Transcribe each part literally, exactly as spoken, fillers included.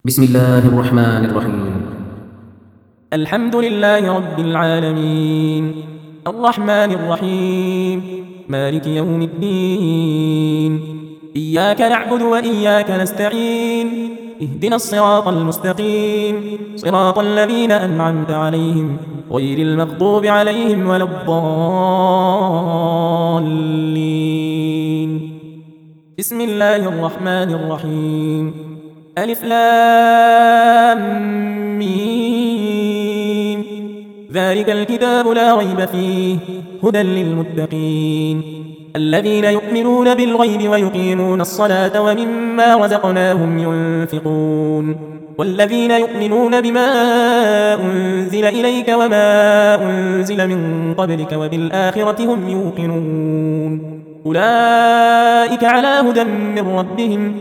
بسم الله الرحمن الرحيم. الحمد لله رب العالمين، الرحمن الرحيم، مالك يوم الدين. إياك نعبد وإياك نستعين، اهدنا الصراط المستقيم، صراط الذين أنعمت عليهم غير المغضوب عليهم ولا الضالين. بسم الله الرحمن الرحيم. ألف لام ميم. ذلك الكتاب لا ريب فيه هدى للمتقين الذين يؤمنون بالغيب ويقيمون الصلاة ومما رزقناهم ينفقون والذين يؤمنون بما أنزل إليك وما أنزل من قبلك وبالآخرة هم يوقنون أولئك على هدى من ربهم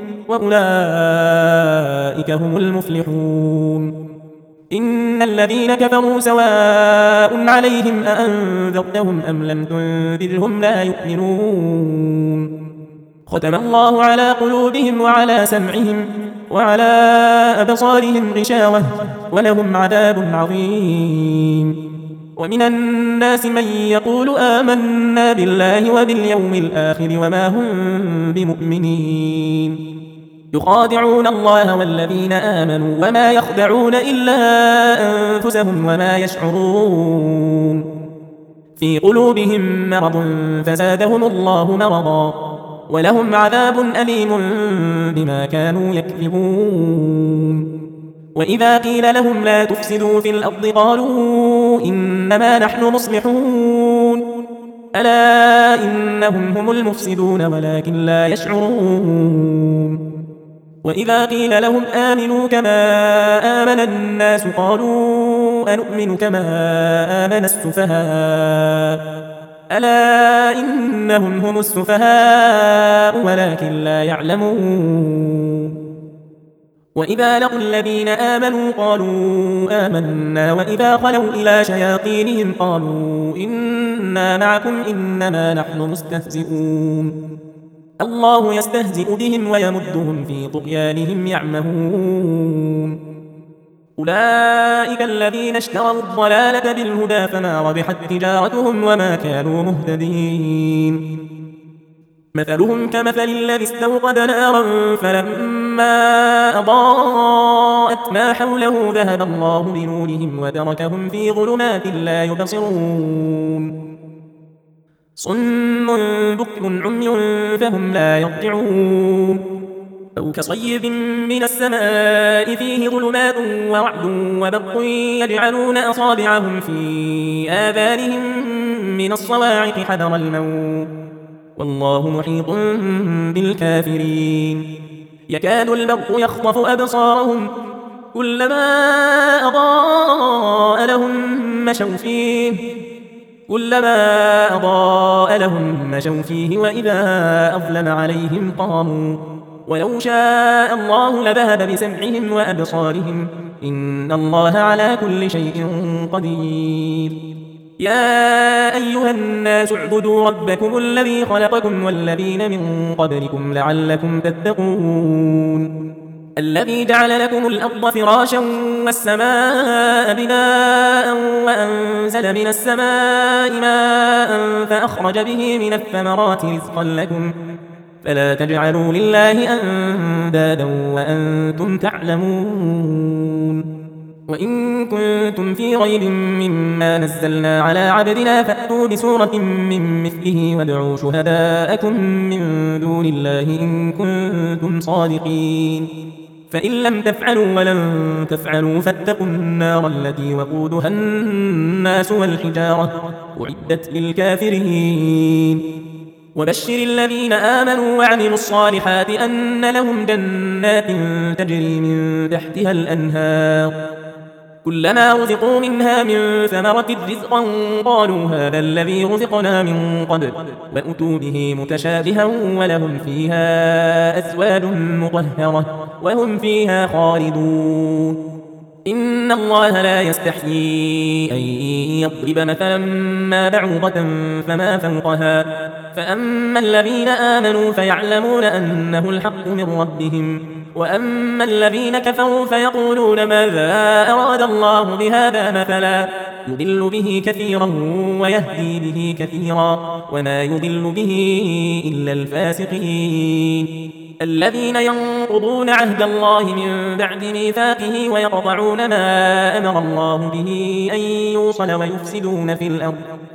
وأولئك هم المفلحون. إن الذين كفروا سواء عليهم أأنذرتهم أم لم تنذرهم لا يؤمنون. ختم الله على قلوبهم وعلى سمعهم وعلى أبصارهم غشاوة ولهم عذاب عظيم. ومن الناس من يقول آمنا بالله وباليوم الآخر وما هم بمؤمنين. يخادعون الله والذين آمنوا وما يخدعون إلا أنفسهم وما يشعرون. في قلوبهم مرض فزادهم الله مرضا ولهم عذاب أليم بما كانوا يكذبون. وإذا قيل لهم لا تفسدوا في الأرض قالوا إنما نحن مصلحون ألا إنهم هم المفسدون ولكن لا يشعرون. وإذا قيل لهم آمنوا كما آمن الناس قالوا أنؤمن كما آمن السفهاء ألا إنهم هم السفهاء ولكن لا يعلمون. وإذا لقوا الذين آمنوا قالوا آمنا وإذا خلوا إلى شياطينهم قالوا إنا معكم إنما نحن مستهزئون. الله يستهزئ بهم ويمدهم في طغيانهم يعمهون. أولئك الذين اشتروا الضلالة بالهدى فما ربحت تجارتهم وما كانوا مهتدين. مثلهم كمثل الذي استوقد نارا فلما أضاءت ما حوله ذهب الله بنورهم وتركهم في ظلمات لا يبصرون. صم بكم عمي فهم لا يرجعون. أو كصيب من السماء فيه ظلمات ورعد وبرق يجعلون أصابعهم في آذانهم من الصواعق حذر الموت والله محيط بالكافرين. يكاد البرق يخطف أبصارهم كلما أضاء لهم مشوا فيه كلما أضاء لهم مشوا فيه وإذا أظلم عليهم قاموا ولو شاء الله لذهب بسمعهم وأبصارهم إن الله على كل شيء قدير. يا أيها الناس اعبدوا ربكم الذي خلقكم والذين من قبلكم لعلكم تتقون الذي جعل لكم الأرض فراشا والسماء بناء وأنزل من السماء ماء فأخرج به من الثمرات رزقا لكم فلا تجعلوا لله أندادا وأنتم تعلمون. وإن كنتم في ريب مما نزلنا على عبدنا فأتوا بسورة من مثله وادعوا شهداءكم من دون الله إن كنتم صادقين فإن لم تفعلوا ولن تفعلوا فاتقوا النار التي وقودها الناس والحجارة أعدت للكافرين. وبشر الذين آمنوا وعملوا الصالحات أن لهم جنات تجري من تحتها الأنهار كلما رزقوا منها من ثمرة رزقا قالوا هذا الذي رزقنا من قبل وأتوا به متشابها ولهم فيها أزواج مطهرة وهم فيها خالدون. إن الله لا يستحيي أن يضرب مثلا ما بعوضة فما فوقها فأما الذين آمنوا فيعلمون أنه الحق من ربهم وأما الذين كفروا فيقولون ماذا أراد الله بهذا مثلا يضل به كثيرا ويهدي به كثيرا وما يضل به إلا الفاسقين الذين ينقضون عهد الله من بعد ميثاقه ويقطعون ما أمر الله به أن يوصل ويفسدون في الأرض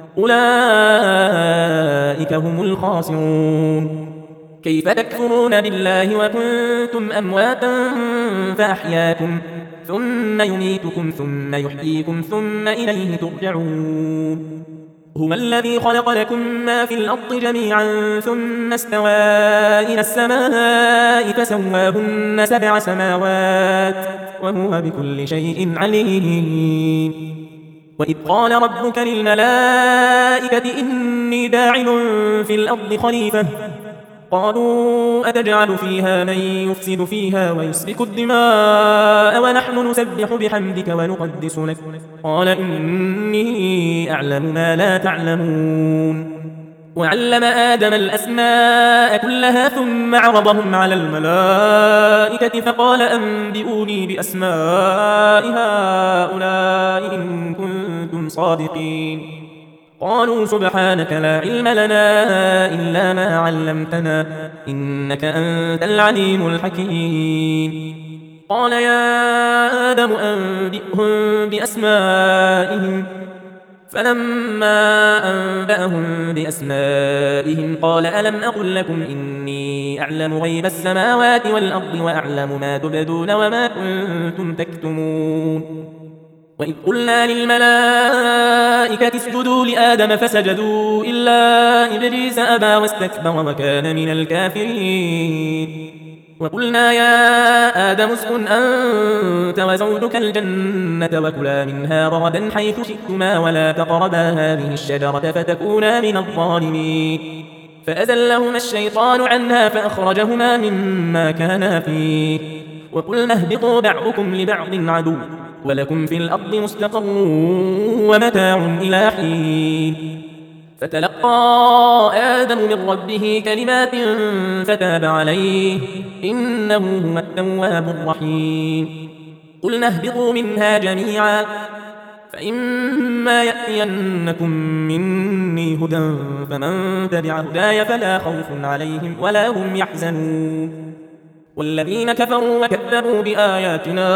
أولئك هم الخاسرون كيف تكفرون بالله وكنتم أمواتا فأحياكم ثم يميتكم ثم يحييكم ثم إليه ترجعون هو الذي خلق لكم ما في الأرض جميعا ثم استوى إلى السماء فسواهن سبع سماوات وهو بكل شيء عليم وإذ قال ربك للملائكة إني داعل في الأرض خليفة قالوا أتجعل فيها من يفسد فيها ويسفك الدماء ونحن نسبح بحمدك ونقدس لك قال إني أعلم ما لا تعلمون وعلم آدم الأسماء كلها ثم عرضهم على الملائكة فقال أنبئوني بأسماء هؤلاء إن كنتم صادقين قالوا سبحانك لا علم لنا إلا ما علمتنا إنك أنت العليم الحكيم قال يا آدم أنبئهم بأسمائهم فلما أنبأهم بأسمائهم قال ألم أقل لكم إني أعلم غيب السماوات والأرض وأعلم ما تبدون وما كنتم تكتمون وإذ قلنا للملائكة اسجدوا لآدم فسجدوا إلا إبليس أبى واستكبر وكان من الكافرين وقلنا يا آدم اسكن أنت وزوجك الجنة وكلا منها رغدا حيث شئتما ولا تقربا هذه الشجرة فتكونا من الظالمين فأزلهما الشيطان عنها فأخرجهما مما كانا فيه وقلنا اهبطوا بعضكم لبعض عدو ولكم في الأرض مستقر ومتاع إلى حين فتلقى آدم من ربه كلمات فتاب عليه إنه هو التواب الرحيم قلنا اهبطوا منها جميعا فإما يأتينكم مني هدى فمن تبع هداي فلا خوف عليهم ولا هم يحزنون والذين كفروا وكذبوا بآياتنا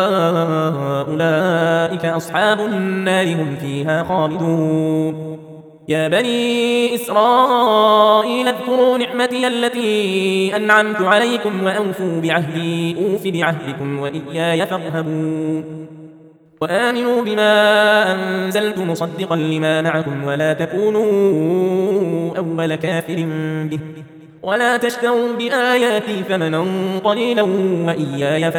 أولئك أصحاب النار هم فيها خالدون يا بني إسرائيل اذكروا نعمتي التي أنعمت عليكم وأوفوا بعهدي أوف بعهدكم وإياي فارهبون وآمنوا بما أنزلت مصدقا لما معكم ولا تكونوا أول كافر به ولا تشتروا بآياتي ثمنا قليلا وإياي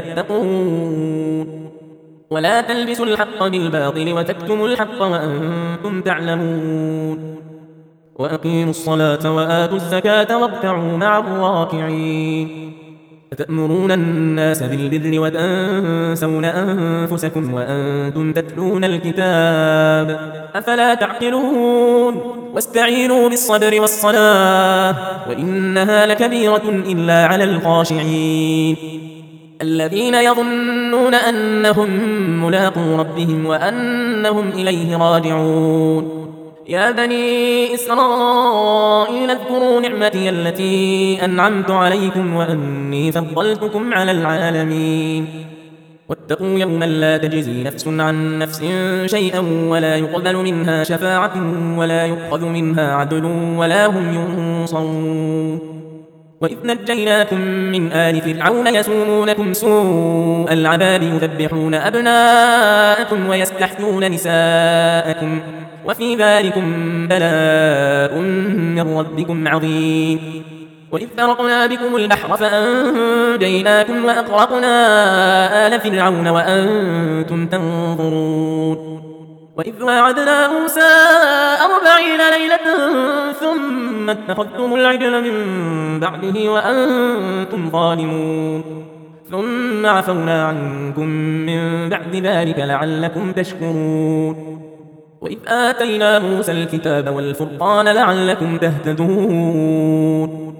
فاتقون ولا تلبسوا الحق بالباطل وتكتموا الحق وأنتم تعلمون وأقيموا الصلاة وآتوا الزكاة واركعوا مع الراكعين أتأمرون الناس بالبر وتنسون أنفسكم وأنتم تتلون الكتاب أفلا تعقلون واستعينوا بالصبر والصلاة وإنها لكبيرة إلا على الخاشعين الذين يظنون أنهم ملاقو ربهم وأنهم إليه راجعون يا بني إسرائيل اذكروا نعمتي التي أنعمت عليكم وأني فضلتكم على العالمين واتقوا يوما لا تجزي نفس عن نفس شيئا ولا يقبل منها شفاعة ولا يؤخذ منها عدل ولا هم ينصرون وإذ نجيناكم من آل فرعون يسومونكم سوء العذاب يذبحون أبناءكم ويستحيون نساءكم وفي ذلكم بلاء من ربكم عظيم وإذ فرقنا بكم البحر فأنجيناكم وأغرقنا آل فرعون وأنتم تنظرون وإذ وعدنا موسى أربعين ليلة ثم اتخذتم العجل من بعده وأنتم ظالمون ثم عفونا عنكم من بعد ذلك لعلكم تشكرون وإذ آتينا موسى الكتاب والفرقان لعلكم تهتدون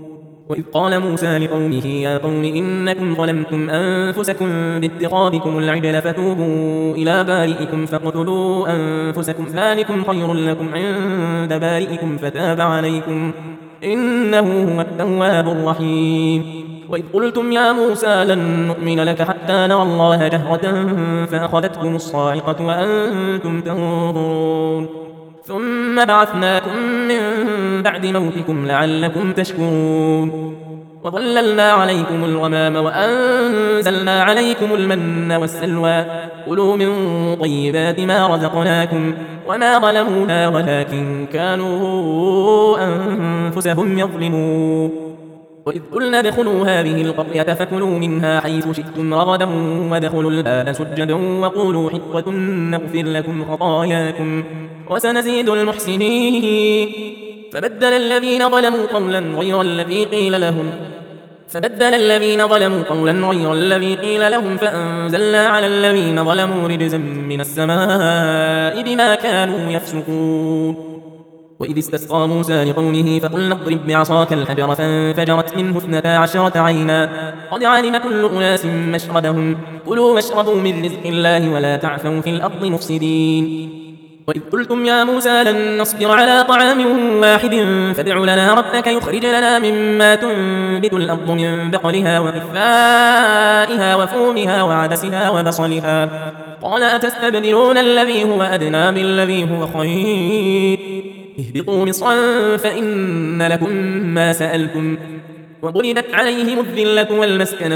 وإذ قال موسى لقومه يا قوم إنكم ظلمتم أنفسكم باتخاذكم العجل فتوبوا إلى بارئكم فاقتلوا أنفسكم ذلكم خير لكم عند بارئكم فتاب عليكم إنه هو التواب الرحيم. وإذ قلتم يا موسى لن نؤمن لك حتى نرى الله جهرة فأخذتكم الصاعقة وأنتم تنظرون ثم بعثناكم من بعد موتكم لعلكم تشكرون وظللنا عليكم الغمام وأنزلنا عليكم المن والسلوى كلوا من طيبات ما رزقناكم وما ظلمونا ولكن كانوا أنفسهم يظلمون. وإذ قلنا ادخلوا هذه القرية فكلوا منها حيث شئتم رغدا وادخلوا الباب سجدا وقولوا حطة نغفر لكم خطاياكم وسنزيد المحسنين. فبدل الذين ظلموا قولا غير الذي قيل لهم فبدل الذين ظلموا قولا غير الذي قيل لهم فأنزلنا على الذين ظلموا رجزا من السماء بما كانوا يفسقون. وإذ استسقى موسى لقومه فقلنا اضرب بعصاك الحجر فانفجرت منه اثنتا عشرة عينا قد علم كل أناس مشربهم كلوا واشربوا من رزق الله ولا تعثوا في الأرض مفسدين. وإذ قلتم يا موسى لن نصبر على طعام واحد فادع لنا ربك يخرج لنا مما تنبت الأرض من بقلها وقثائها وفومها وعدسها وبصلها قال أتستبدلون الذي هو أدنى بالذي هو خير اهبطوا مصرا فإن لكم ما سألتم وضربت عليهم الذلة والمسكنة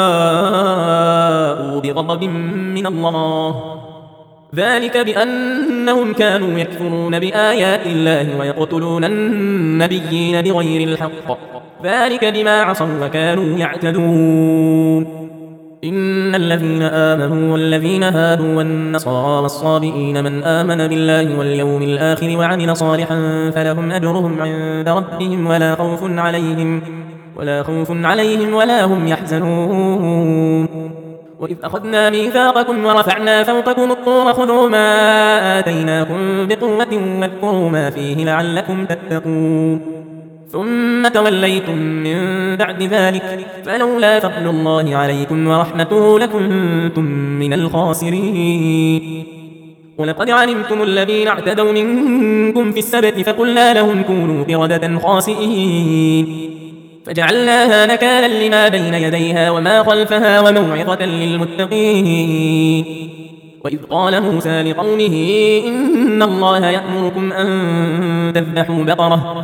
وباءوا بغضب من الله ذلك بأنهم كانوا يكفرون بآيات الله ويقتلون النبيين بغير الحق ذلك بما عصوا وكانوا يعتدون. إن الذين آمنوا والذين هادوا والنصارى والصابئين من آمن بالله واليوم الآخر وعمل صالحا فلهم أجرهم عند ربهم ولا خوف عليهم ولا خوف عليهم ولا هم يحزنون. وإذ أخذنا ميثاقكم ورفعنا فوقكم الطور خذوا ما آتيناكم بقوة واذكروا ما فيه لعلكم تتقون ثم توليتم من بعد ذلك فلولا فضل الله عليكم ورحمته لكنتم من الخاسرين. ولقد علمتم الذين اعتدوا منكم في السبت فقلنا لهم كونوا قردة خاسئين فجعلناها نكالا لما بين يديها وما خلفها وموعظة للمتقين. وإذ قال موسى لقومه إن الله يأمركم أن تذبحوا بقرة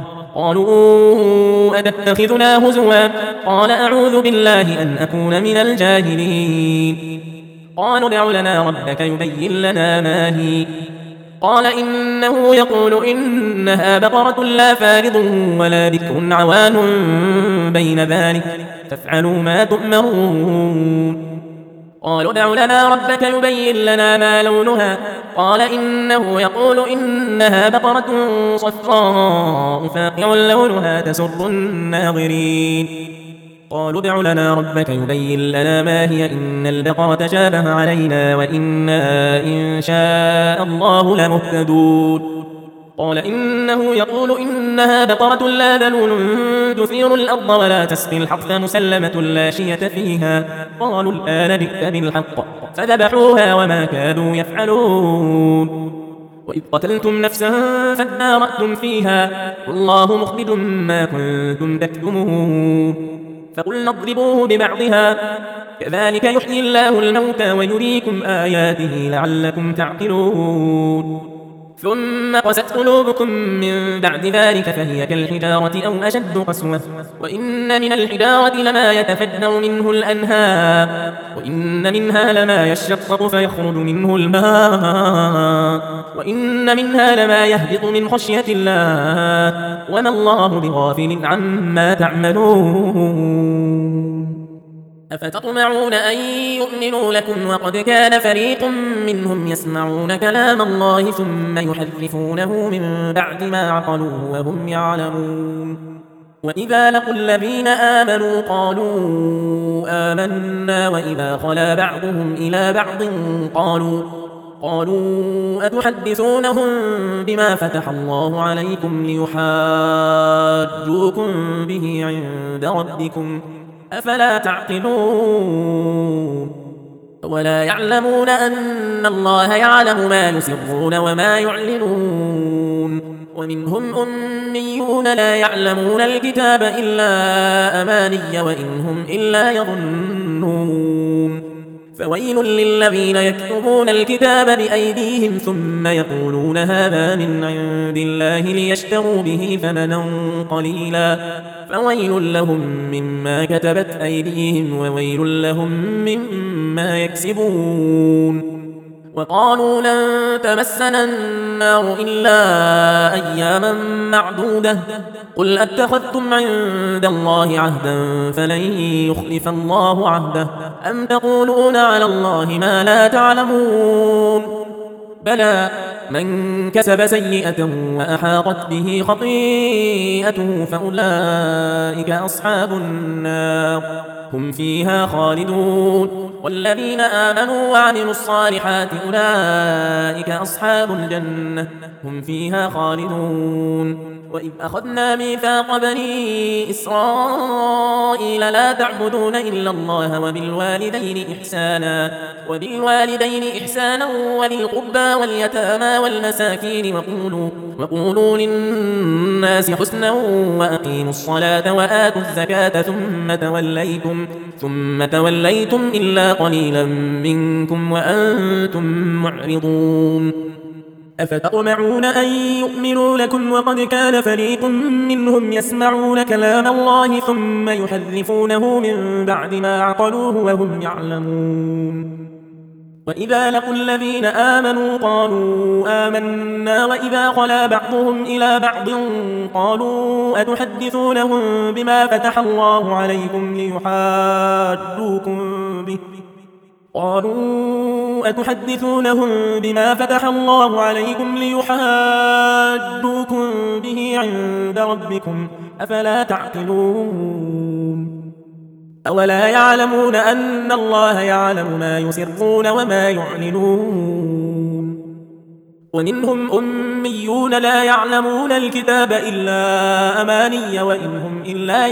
قالوا أتتخذنا هزوا قال أعوذ بالله أن أكون من الجاهلين. قالوا ادع لنا ربك يبين لنا ما هي قال إنه يقول إنها بقرة لا فارض ولا بكر عوان بين ذلك فافعلوا ما تؤمرون. قالوا ادع لنا ربك يبين لنا ما لونها قال إنه يقول إنها بقرة صفراء فاقع لونها تسر الناظرين. قالوا ادع لنا ربك يبين لنا ما هي إن البقرة شابه علينا وإنا إن شاء الله لمهتدون. قال إنه يقول إنها بقرة لا ذلول تثير الأرض ولا تسقي الحرث مسلمة لا شية فيها قالوا الآن جئت بالحق فذبحوها وما كادوا يفعلون. وإذ قتلتم نفسا فادارأتم فيها والله مخرج ما كنتم تكتمون فقلنا اضربوه ببعضها كذلك يحيي الله الموتى ويريكم آياته لعلكم تعقلون. ثم قست قلوبكم من بعد ذلك فهي كالحجارة أو أشد قسوة وإن من الحجارة لما يتفجر منه الأنهار وإن منها لما يشقق فيخرج منه الماء وإن منها لما يهبط من خشية الله وما الله بغافل عما تعملون. أفتطمعون أن يؤمنوا لكم وقد كان فريق منهم يسمعون كلام الله ثم يحرفونه من بعد ما عقلوه وهم يعلمون. وإذا لقوا الذين آمنوا قالوا آمنا وإذا خلا بعضهم إلى بعض قالوا قالوا أتحدثونهم بما فتح الله عليكم ليحاجوكم به عند ربكم أفلا تعقلون ولا يعلمون أن الله يعلم ما يسرون وما يعلنون ومنهم أميون لا يعلمون الكتاب إلا أماني وإن هم إلا يظنون فويل للذين يكتبون الكتاب بأيديهم ثم يقولون هذا من عند الله ليشتروا به ثمنا قليلا فويل لهم مما كتبت أيديهم وويل لهم مما يكسبون وقالوا لن تمسنا النار إلا أياما معدودة قل أتخذتم عند الله عهدا فلن يخلف الله عهده أم تقولون على الله ما لا تعلمون بلى من كسب سيئة وأحاطت به خطيئته فأولئك أصحاب النار هم فيها خالدون والذين آمنوا وعملوا الصالحات أولئك أصحاب الجنة هم فيها خالدون وإذ أخذنا ميثاق بني إسرائيل لا تعبدون إلا الله وبالوالدين إحسانا وبالوالدين إحسانا وذي القربى واليتامى والمساكين وقولوا, وقولوا للناس حسنا وأقيموا الصلاة وآتوا الزكاة ثم توليتم ثم توليتم إلا قليلا منكم وأنتم معرضون أفتطمعون أن يؤمنوا لكم وقد كان فريق منهم يسمعون كلام الله ثم يحرفونه من بعد ما عقلوه وهم يعلمون وإذا لقوا الذين آمنوا قالوا آمنا وإذا خلا بعضهم إلى بعض قالوا أتحدثونهم بما فتح الله عليكم ليحاجوكم به قالوا أتحدثونهم بما فتح الله عليكم ليحاجوكم به عند ربكم أفلا تعقلون أولا يعلمون أن الله يعلم ما يسرون وما يعلنون ومنهم أميون لا يعلمون الكتاب إلا أماني وإن هم إلا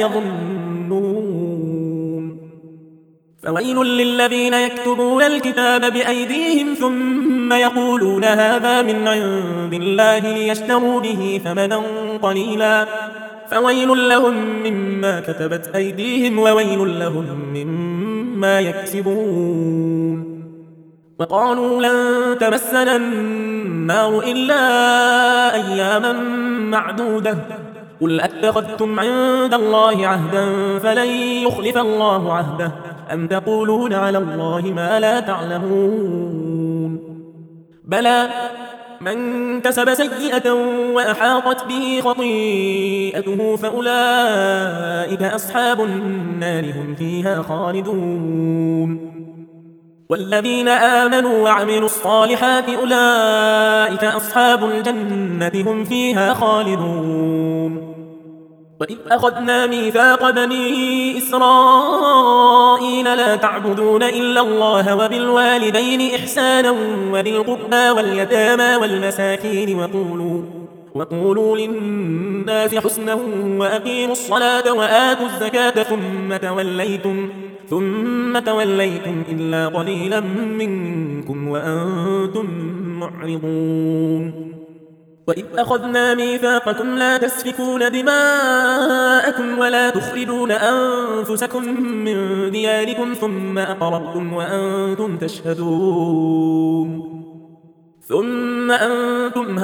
يظنون فويل للذين يكتبون الكتاب بأيديهم ثم يقولون هذا من عند الله ليشتروا به ثمنا قليلا فويل لهم مما كتبت أيديهم وويل لهم مما يكسبون وقالوا لن تمسنا النار إلا أياما معدودة قل أتخذتم عند الله عهدا فلن يخلف الله عهده أم تقولون على الله ما لا تعلمون بلى من كسب سيئة وأحاطت به خطيئته فأولئك أصحاب النار هم فيها خالدون والذين آمنوا وعملوا الصالحات أولئك أصحاب الجنة هم فيها خالدون وإذ أخذنا ميثاق بني إسرائيل لا تعبدون إلا الله وبالوالدين إحسانا وذي القربى واليتامى والمساكين وقولوا, وقولوا للناس حسنا وأقيموا الصلاة وآتوا الزكاة ثم توليتم, ثم توليتم إلا قليلا منكم وأنتم معرضون وإذ أخذنا ميثاقكم لا تسفكون دماءكم ولا تخرجون أنفسكم من دياركم ثم أقررتم وأنتم تشهدون ثم أنتم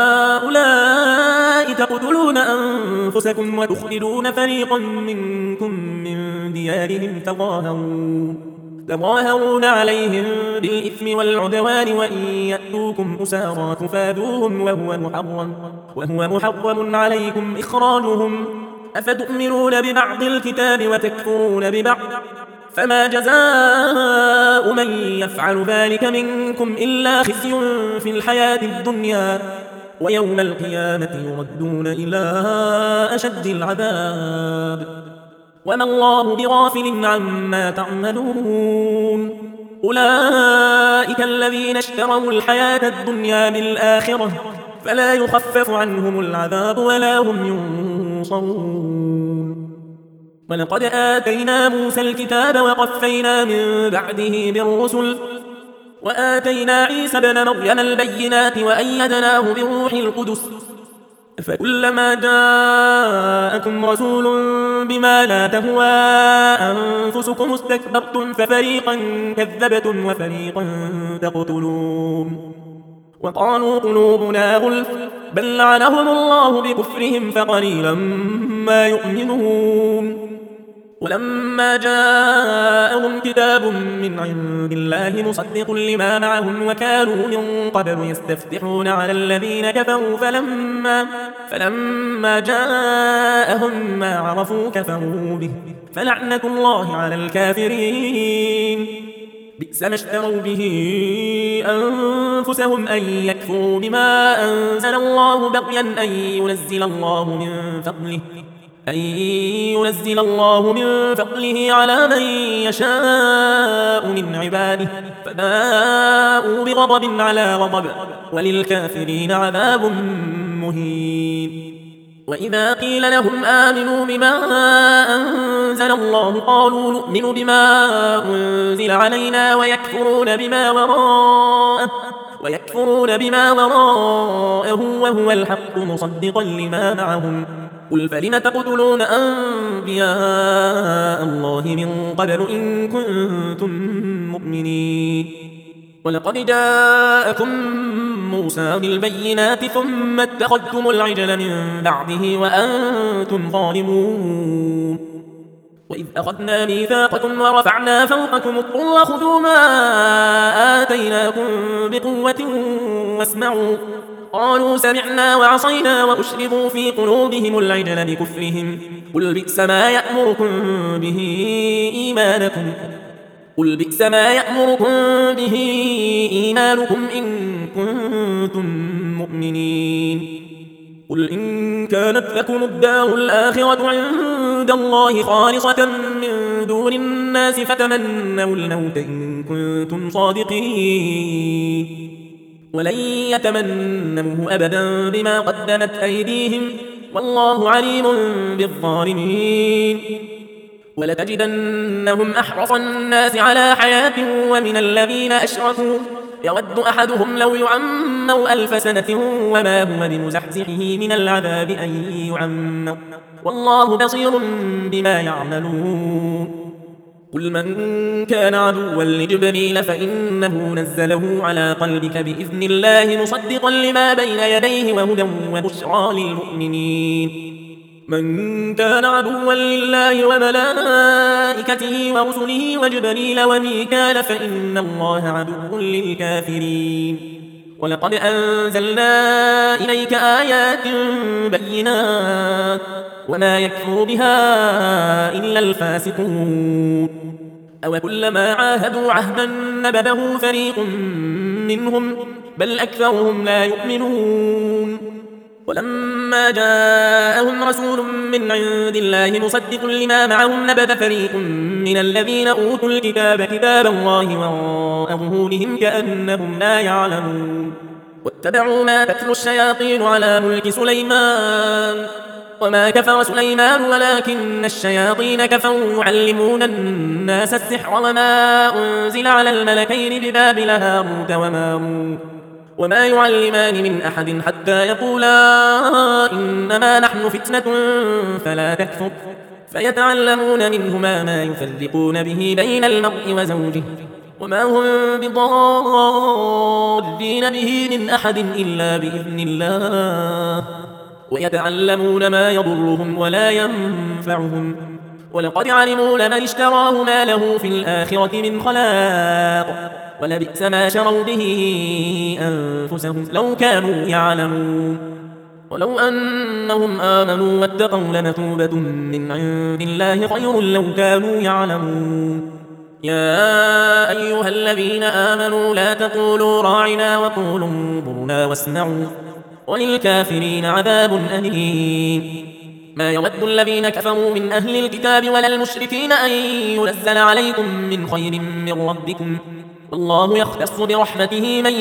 هؤلاء تقتلون أنفسكم وتخرجون فريقا منكم من ديارهم تظاهرون تظاهرون عليهم بالإثم والعدوان وإن يأتوكم أسارى تفادوهم وهو محرم, وهو محرم عليكم إخراجهم أفتؤمنون ببعض الكتاب وتكفرون ببعض فما جزاء من يفعل ذلك منكم إلا خزي في الحياة الدنيا ويوم القيامة يردون إلى أشد العذاب وما الله بغافل عما تعملون أولئك أولئك الذين اشتروا الحياة الدنيا بالآخرة فلا يخفف عنهم العذاب ولا هم ينصرون. ولقد آتينا موسى الكتاب وقفينا من بعده بالرسل وآتينا عيسى ابن مريم البينات وأيدناه بروح القدس فكلما جاءكم رسول بما لا تهوى أنفسكم استكبرتم ففريقا كذبتم وفريقا تقتلون. وقالوا قلوبنا غلف بل لعنهم الله بكفرهم فقليلا ما يؤمنون. ولما جاءهم كتاب من عند الله مصدق لما معهم وكانوا من قبل يستفتحون على الذين كفروا فلما, فلما جاءهم ما عرفوا كفروا به فلعنة الله على الكافرين. بئس ما اشتروا به أنفسهم أن يكفروا بما أنزل الله بغيا أن ينزل الله من فضله أن ينزل الله من فضله على من يشاء من عباده فباءوا بغضب على غضب وللكافرين عذاب مهين. وإذا قيل لهم آمنوا بما أنزل الله قالوا نؤمن بما أنزل علينا ويكفرون بما وراءه ويكفرون بما وراءه وهو الحق مصدقا لما معهم قل فلم تقتلون أنبياء الله من قبل إن كنتم مؤمنين. ولقد جاءكم موسى بالبينات ثم اتخذتم العجل من بعده وأنتم ظالمون. وإذ أخذنا ميثاقكم ورفعنا فوقكم الطور خذوا ما آتيناكم بقوة واسمعوا قالوا سمعنا وعصينا وأشربوا في قلوبهم العجل بكفرهم قل بئس ما يأمركم به إيمانكم قل بئس ما يأمركم به إيمانكم إن كنتم مؤمنين. قل إن كانت لكم الدار الآخرة عند الله خالصة من دون الناس فتمنوا الموت إن كنتم صادقين ولن يتمنوه أبدا بما قدمت أيديهم والله عليم بالظالمين. ولتجدنهم أحرص الناس على حياة ومن الذين أشركوا يود أحدهم لو يعمر ألف سنة وما هو بمزحزحه من العذاب أن يعمر والله بصير بما يعملون. قل من كان عدوا لجبريل فإنه نزله على قلبك بإذن الله مصدقا لما بين يديه وهدى وبشرى للمؤمنين. من كان عدوا لله وملائكته ورسله وجبريل وميكال فإن الله عدو للكافرين. ولقد أنزلنا إليك آيات بينات وما يكفر بها إلا الفاسقون. أو كلما عاهدوا عهدا نبذه فريق منهم بل أكثرهم لا يؤمنون. ولما جاءهم رسول من عند الله مصدق لما معهم نبذ فريق من الذين أوتوا الكتاب كتاب الله وراء ظهورهم كأنهم لا يعلمون. واتبعوا ما تتلو الشياطين على ملك سليمان وما كفر سليمان ولكن الشياطين كفروا يعلمون الناس السحر وما أنزل على الملكين ببابل هاروت وماروت وما يعلمان من أحد حتى يقولا إنما نحن فتنة فلا تكفر فيتعلمون منهما ما يفرقون به بين المرء وزوجه وما هم بضارين به من أحد إلا بإذن الله ويتعلمون ما يضرهم ولا ينفعهم ولقد علموا لمن اشتراه ما له في الآخرة من خلاق ولبئس ما شروا به أنفسهم لو كانوا يعلمون. ولو أنهم آمنوا واتقوا لمثوبة من عند الله خير لو كانوا يعلمون. يا أيها الذين آمنوا لا تقولوا راعنا وقولوا انظرنا واسمعوا وللكافرين عذاب أليم. ما يود الذين كفروا من أهل الكتاب ولا المشركين أن ينزل عليكم من خير من ربكم والله يختص برحمته من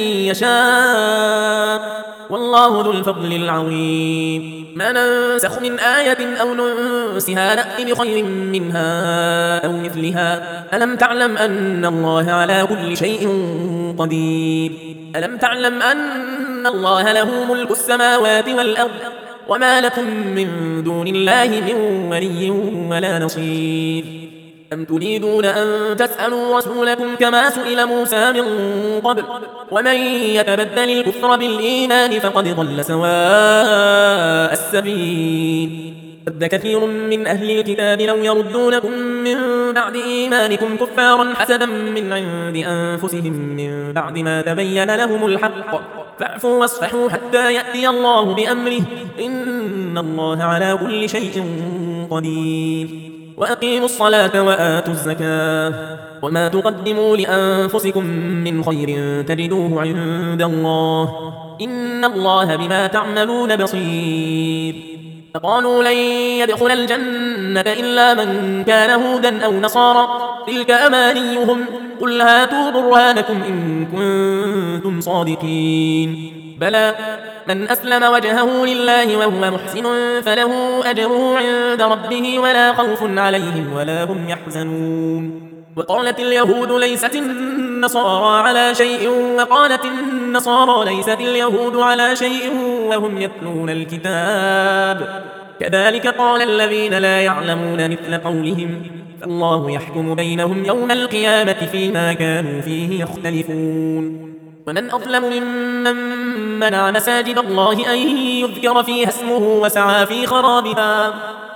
يشاء والله ذو الفضل العظيم ما ننسخ من آية أو ننسها نأتي بخير منها أو مثلها ألم تعلم أن الله على كل شيء قدير ألم تعلم أن الله له ملك السماوات والأرض وما لكم من دون الله من ولي ولا نصير أم تريدون أن تسألوا رسولكم كما سئل موسى من قبل ومن يتبدل الكفر بالإيمان فقد ضل سواء السبيل ود كثير من أهل الكتاب لو يردونكم من بعد إيمانكم كفارا حسدا من عند أنفسهم من بعد ما تبين لهم الحق فاعفوا واصفحوا حتى يأتي الله بأمره إن الله على كل شيء قدير وأقيموا الصلاة وآتوا الزكاة وما تقدموا لأنفسكم من خير تجدوه عند الله إن الله بما تعملون بصير فقالوا لن يدخل الجنة إلا من كان هودا أو نصارى تلك أمانيهم قل هاتوا برهانكم إن كنتم صادقين بلى من أسلم وجهه لله وهو محسن فله أجره عند ربه ولا خوف عليهم ولا هم يحزنون وقالت اليهود ليست النصارى على شيء وقالت النصارى ليست اليهود على شيء وهم يتلون الكتاب كذلك قال الذين لا يعلمون مثل قولهم فالله يحكم بينهم يوم القيامة فيما كانوا فيه يختلفون ومن أظلم ممن منع مساجد الله أن يذكر فيها اسمه وسعى في خرابها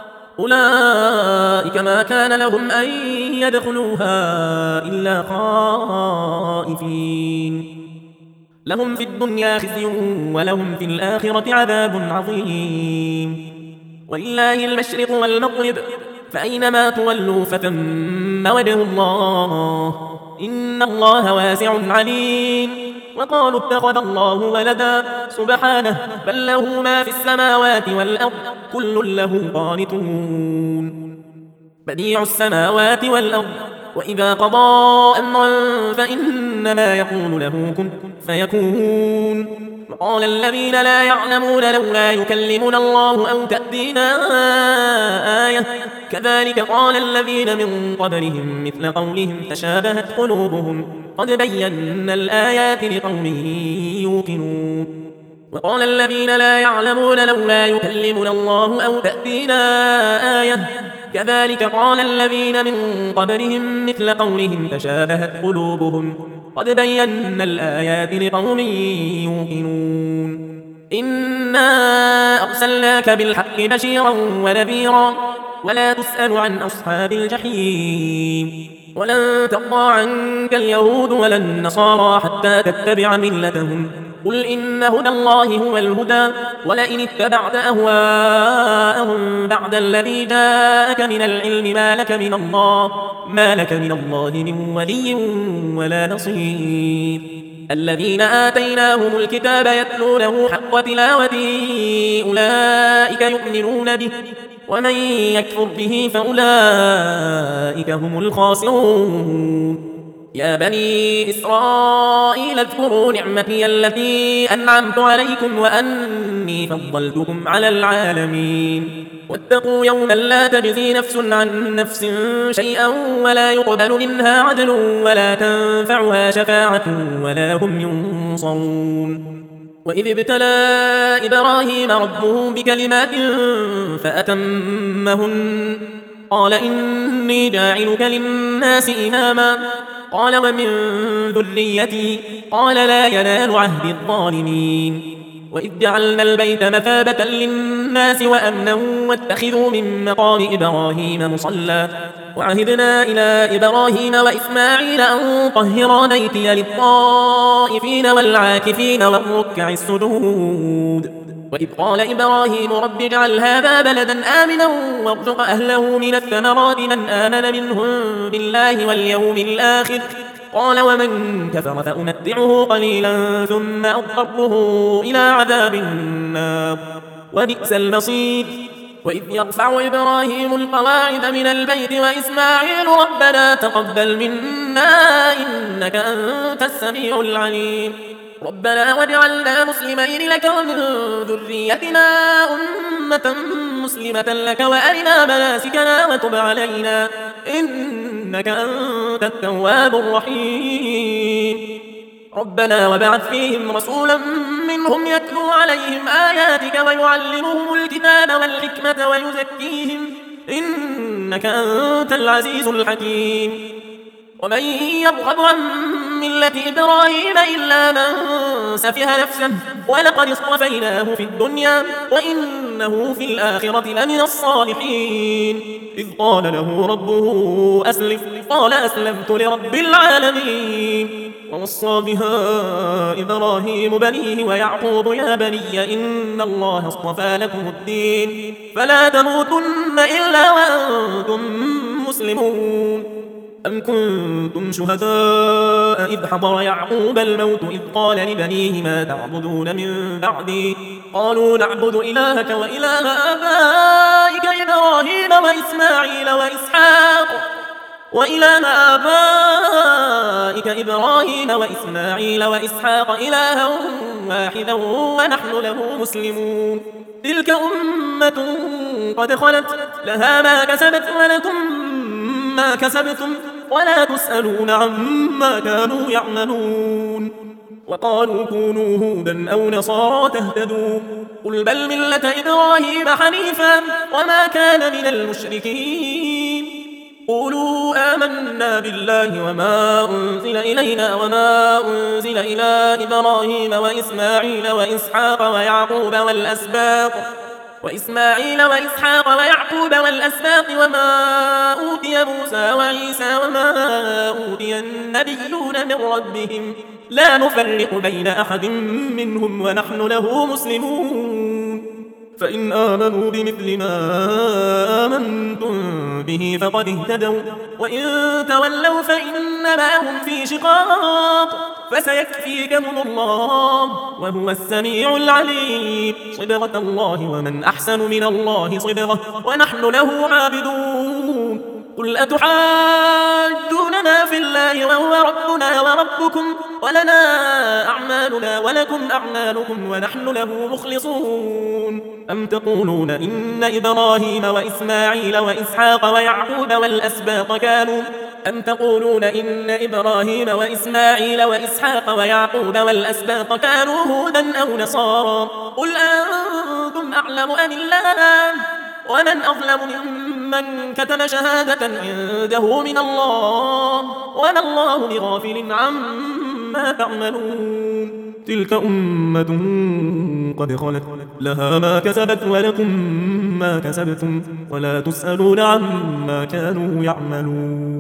أولئك ما كان لهم أن يدخلوها إلا خائفين لهم في الدنيا خزي ولهم في الآخرة عذاب عظيم ولله المشرق والمغرب فأينما تولوا فثم وجه الله إن الله واسع عليم وقالوا اتخذ الله ولدا سبحانه بل له ما في السماوات والأرض كل له قانتون بديع السماوات والأرض وإذا قضى أمرا فإنما يقول له كن فيكون وقال الذين لا يعلمون لولا يكلمنا الله أو تأتينا آية كذلك قال الذين من قبلهم مثل قولهم تشابهت قلوبهم قد بينا الآيات لقوم يوقنون وقال الذين لا يعلمون لولا يكلمنا الله أو تأتينا آية كذلك قال الذين من قبلهم مثل قولهم تشابهت قلوبهم قد بينا الآيات لقوم يوقنون إنا أرسلناك بالحق بشيرا ونذيرا ولا تسأل عن أصحاب الجحيم ولن ترضى عنك اليهود ولا النصارى حتى تتبع ملتهم قل إن هدى الله هو الهدى ولئن اتبعت أهواءهم بعد الذي جاءك من العلم ما لك من الله ما لك من الله من ولي ولا نصير الذين آتيناهم الكتاب يتلونه حق تلاوته أولئك يؤمنون به ومن يكفر به فأولئك هم الخاسرون يا بني إسرائيل اذكروا نعمتي التي أنعمت عليكم وأني فضلتكم على العالمين واتقوا يوما لا تجزي نفس عن نفس شيئا ولا يقبل منها عدل ولا تنفعها شفاعة ولا هم ينصرون وإذ ابتلى إبراهيم ربه بكلمات فأتمهن قال إني جاعلك للناس إماما قال ومن ذريتي قال لا ينال عهد الظالمين وإذ جعلنا البيت مثابة للناس وأمنا واتخذوا من مقام إبراهيم مصلى وعهدنا إلى إبراهيم وإسماعيل أن طهرا بيتي للطائفين والعاكفين والركع السجود وإذ قال إبراهيم رب اجعل هذا بلدا آمنا وارزق أهله من الثمرات من آمن منهم بالله واليوم الآخر قال ومن كفر فأمتعه قليلا ثم أضطره إلى عذاب النار وبئس المصير وإذ يرفع إبراهيم القواعد من البيت وإسماعيل ربنا تقبل منا إنك أنت السميع العليم ربنا واجعلنا مسلمين لك ومن ذريتنا أمة مسلمة لك وأرنا مناسكنا وتب علينا إنك أنت التواب الرحيم ربنا وابعث فيهم رسولا منهم يتلو عليهم آياتك ويعلمهم الكتاب والحكمة ويزكيهم إنك أنت العزيز الحكيم ومن يرغب عن ملة إبراهيم إلا من سفه نفسه ولقد اصطفيناه في الدنيا وإنه في الآخرة لمن الصالحين إذ قال له ربه أسلم قال أسلمت لرب العالمين ووصى بها إبراهيم بنيه ويعقوب يا بني إن الله اصطفى لكم الدين فلا تموتن إلا وأنتم مسلمون أم كنتم شهداء إذ حضر يعقوب الموت إذ قال لبنيه ما تعبدون من بعدي قالوا نعبد إلهك وإله آبائك إبراهيم وإسماعيل وإسحاق وإله آبائك إبراهيم وإسماعيل وإسحاق إلها واحدا ونحن له مسلمون تلك أمة قد خلت لها ما كسبت ولكم ما كسبتم ولا تسألون عما كانوا يعملون وقالوا كونوا هودا أو نصارى تهتدوا قل بل ملة إبراهيم حنيفا وما كان من المشركين قولوا آمنا بالله وما أنزل إلينا وما أنزل إلى إبراهيم وإسماعيل وإسحاق ويعقوب والأسباط وإسماعيل وإسحاق ويعقوب والأسباط وما أوتي موسى وعيسى وما أوتي النبيون من ربهم لا نفرق بين أحد منهم ونحن له مسلمون فإن آمنوا بمثل ما آمنتم به فقد اهتدوا وإن تولوا فإنما هم في شقاق فسيكفيكهم الله وهو السميع العليم صبغة الله ومن أحسن من الله صبغة ونحن له عابدون قل أتحاجوننا في الله وهو ربنا وربكم ولنا أعمالنا ولكم أعمالكم ونحن له مخلصون أم تقولون إن إبراهيم وإسماعيل وإسحاق ويعقوب والأسباط كانوا أم تقولون إن إبراهيم وإسماعيل وإسحاق ويعقوب والأسباط كانوا هودا أو نصارى قل أنتم أعلم أم الله ومن أظلم ممن كتم شهادة عنده من الله وما الله بغافل عما تعملون تلك أمة قد خلت لها ما كسبت ولكم ما كسبتم ولا تسألون عما كانوا يعملون